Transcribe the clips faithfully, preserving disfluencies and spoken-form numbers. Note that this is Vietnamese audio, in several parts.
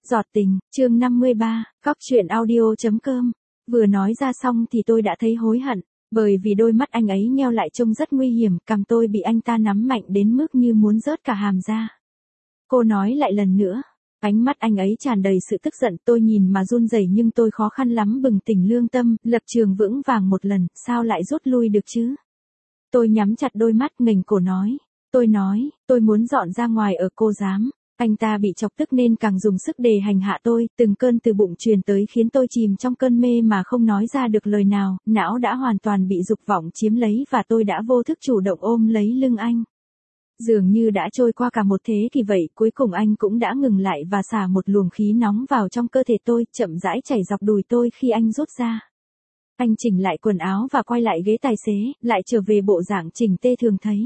Giọt tình, chương năm mươi ba, cóc truyện audio.com. Vừa nói ra xong thì tôi đã thấy hối hận, bởi vì đôi mắt anh ấy nheo lại trông rất nguy hiểm, cằm tôi bị anh ta nắm mạnh đến mức như muốn rớt cả hàm ra. Cô nói lại lần nữa, ánh mắt anh ấy tràn đầy sự tức giận, tôi nhìn mà run rẩy nhưng tôi khó khăn lắm bừng tỉnh lương tâm, lập trường vững vàng một lần, sao lại rút lui được chứ? Tôi nhắm chặt đôi mắt nghềnh cổ nói, tôi nói, tôi muốn dọn ra ngoài ở, cô dám. Anh ta bị chọc tức nên càng dùng sức để hành hạ tôi, từng cơn từ bụng truyền tới khiến tôi chìm trong cơn mê mà không nói ra được lời nào, não đã hoàn toàn bị dục vọng chiếm lấy và tôi đã vô thức chủ động ôm lấy lưng anh. Dường như đã trôi qua cả một thế kỷ vậy, cuối cùng anh cũng đã ngừng lại và xả một luồng khí nóng vào trong cơ thể tôi, chậm rãi chảy dọc đùi tôi khi anh rút ra. Anh chỉnh lại quần áo và quay lại ghế tài xế, lại trở về bộ dạng chỉnh tê thường thấy.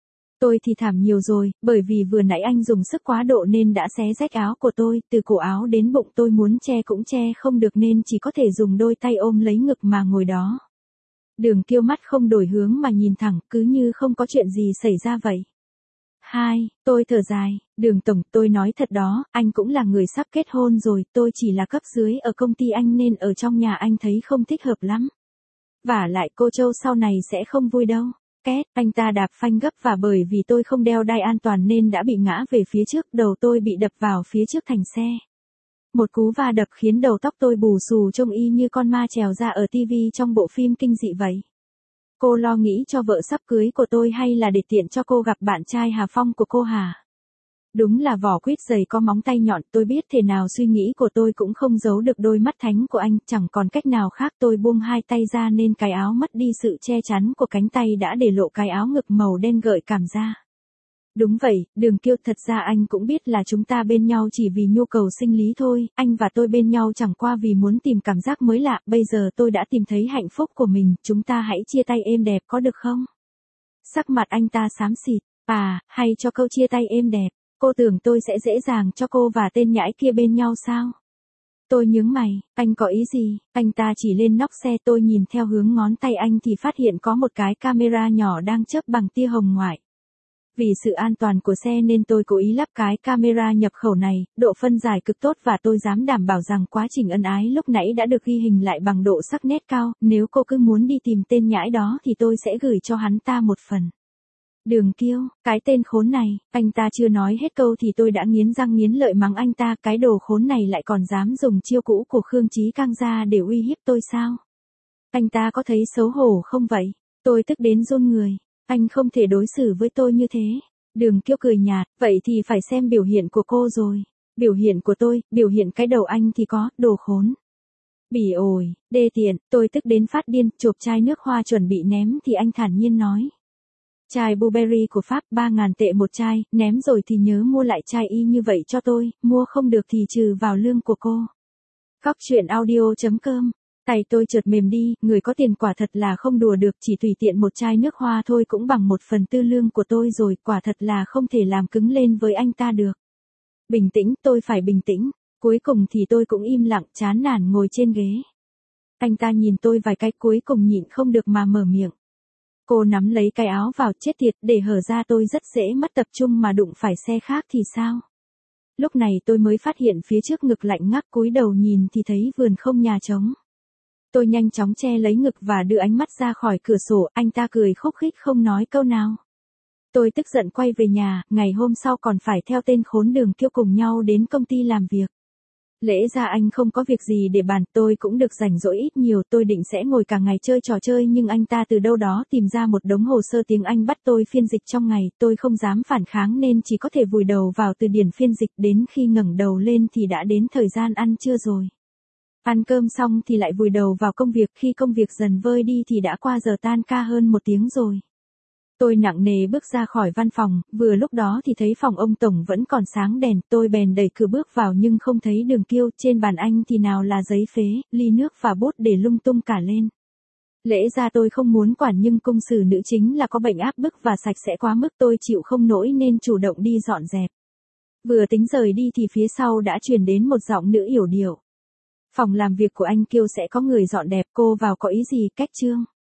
Tôi thì thảm nhiều rồi, bởi vì vừa nãy anh dùng sức quá độ nên đã xé rách áo của tôi, từ cổ áo đến bụng tôi muốn che cũng che không được nên chỉ có thể dùng đôi tay ôm lấy ngực mà ngồi đó. Đường Kiêu mắt không đổi hướng mà nhìn thẳng, cứ như không có chuyện gì xảy ra vậy. Hai, tôi thở dài, Đường tổng, tôi nói thật đó, anh cũng là người sắp kết hôn rồi, tôi chỉ là cấp dưới ở công ty anh nên ở trong nhà anh thấy không thích hợp lắm. Vả lại cô Châu sau này sẽ không vui đâu. Két, anh ta đạp phanh gấp và bởi vì tôi không đeo đai an toàn nên đã bị ngã về phía trước, đầu tôi bị đập vào phía trước thành xe. Một cú va đập khiến đầu tóc tôi bù xù trông y như con ma trèo ra ở tivi trong bộ phim kinh dị vậy. Cô lo nghĩ cho vợ sắp cưới của tôi hay là để tiện cho cô gặp bạn trai Hà Phong của cô hả? Đúng là vỏ quýt dày có móng tay nhọn, tôi biết thế nào suy nghĩ của tôi cũng không giấu được đôi mắt thánh của anh, chẳng còn cách nào khác tôi buông hai tay ra nên cái áo mất đi sự che chắn của cánh tay đã để lộ cái áo ngực màu đen gợi cảm ra. Đúng vậy, Đường Kiêu, thật ra anh cũng biết là chúng ta bên nhau chỉ vì nhu cầu sinh lý thôi, anh và tôi bên nhau chẳng qua vì muốn tìm cảm giác mới lạ, bây giờ tôi đã tìm thấy hạnh phúc của mình, chúng ta hãy chia tay êm đẹp có được không? Sắc mặt anh ta xám xịt, à, hay cho câu chia tay êm đẹp. Cô tưởng tôi sẽ dễ dàng cho cô và tên nhãi kia bên nhau sao? Tôi nhướng mày, anh có ý gì? Anh ta chỉ lên nóc xe, tôi nhìn theo hướng ngón tay anh thì phát hiện có một cái camera nhỏ đang chớp bằng tia hồng ngoại. Vì sự an toàn của xe nên tôi cố ý lắp cái camera nhập khẩu này, độ phân giải cực tốt và tôi dám đảm bảo rằng quá trình ân ái lúc nãy đã được ghi hình lại bằng độ sắc nét cao, nếu cô cứ muốn đi tìm tên nhãi đó thì tôi sẽ gửi cho hắn ta một phần. Đường Kiêu, cái tên khốn này, anh ta chưa nói hết câu thì tôi đã nghiến răng nghiến lợi mắng anh ta, cái đồ khốn này lại còn dám dùng chiêu cũ của Khương Chí Cang ra để uy hiếp tôi sao? Anh ta có thấy xấu hổ không vậy? Tôi tức đến run người, anh không thể đối xử với tôi như thế. Đường Kiêu cười nhạt, vậy thì phải xem biểu hiện của cô rồi. Biểu hiện của tôi, biểu hiện cái đầu anh thì có, đồ khốn. Bỉ ổi, đê tiện, tôi tức đến phát điên, chộp chai nước hoa chuẩn bị ném thì anh thản nhiên nói. Chai Burberry của Pháp ba ngàn tệ một chai, ném rồi thì nhớ mua lại chai y như vậy cho tôi, mua không được thì trừ vào lương của cô. Cóc truyện audio.com. Tay tôi chợt mềm đi, người có tiền quả thật là không đùa được, chỉ tùy tiện một chai nước hoa thôi cũng bằng một phần tư lương của tôi rồi, quả thật là không thể làm cứng lên với anh ta được. Bình tĩnh, tôi phải bình tĩnh. Cuối cùng thì tôi cũng im lặng, chán nản ngồi trên ghế. Anh ta nhìn tôi vài cái cuối cùng nhịn không được mà mở miệng. Cô nắm lấy cái áo vào, chết tiệt, để hở ra tôi rất dễ mất tập trung mà đụng phải xe khác thì sao? Lúc này tôi mới phát hiện phía trước ngực lạnh ngắt, cúi đầu nhìn thì thấy vườn không nhà trống. Tôi nhanh chóng che lấy ngực và đưa ánh mắt ra khỏi cửa sổ, anh ta cười khúc khích không nói câu nào. Tôi tức giận quay về nhà, ngày hôm sau còn phải theo tên khốn Đường Kiêu cùng nhau đến công ty làm việc. Lẽ ra anh không có việc gì để bàn, tôi cũng được rảnh rỗi ít nhiều, tôi định sẽ ngồi cả ngày chơi trò chơi nhưng anh ta từ đâu đó tìm ra một đống hồ sơ tiếng Anh bắt tôi phiên dịch trong ngày, tôi không dám phản kháng nên chỉ có thể vùi đầu vào từ điển phiên dịch, đến khi ngẩng đầu lên thì đã đến thời gian ăn trưa rồi. Ăn cơm xong thì lại vùi đầu vào công việc, khi công việc dần vơi đi thì đã qua giờ tan ca hơn một tiếng rồi. Tôi nặng nề bước ra khỏi văn phòng, vừa lúc đó thì thấy phòng ông Tổng vẫn còn sáng đèn, tôi bèn đẩy cửa bước vào nhưng không thấy Đường Kiêu, trên bàn anh thì nào là giấy phế, ly nước và bút để lung tung cả lên. Lẽ ra tôi không muốn quản nhưng cung xử nữ chính là có bệnh áp bức và sạch sẽ quá mức tôi chịu không nổi nên chủ động đi dọn dẹp. Vừa tính rời đi thì phía sau đã truyền đến một giọng nữ yểu điệu. Phòng làm việc của anh Kiêu sẽ có người dọn đẹp, cô vào có ý gì, cách trương?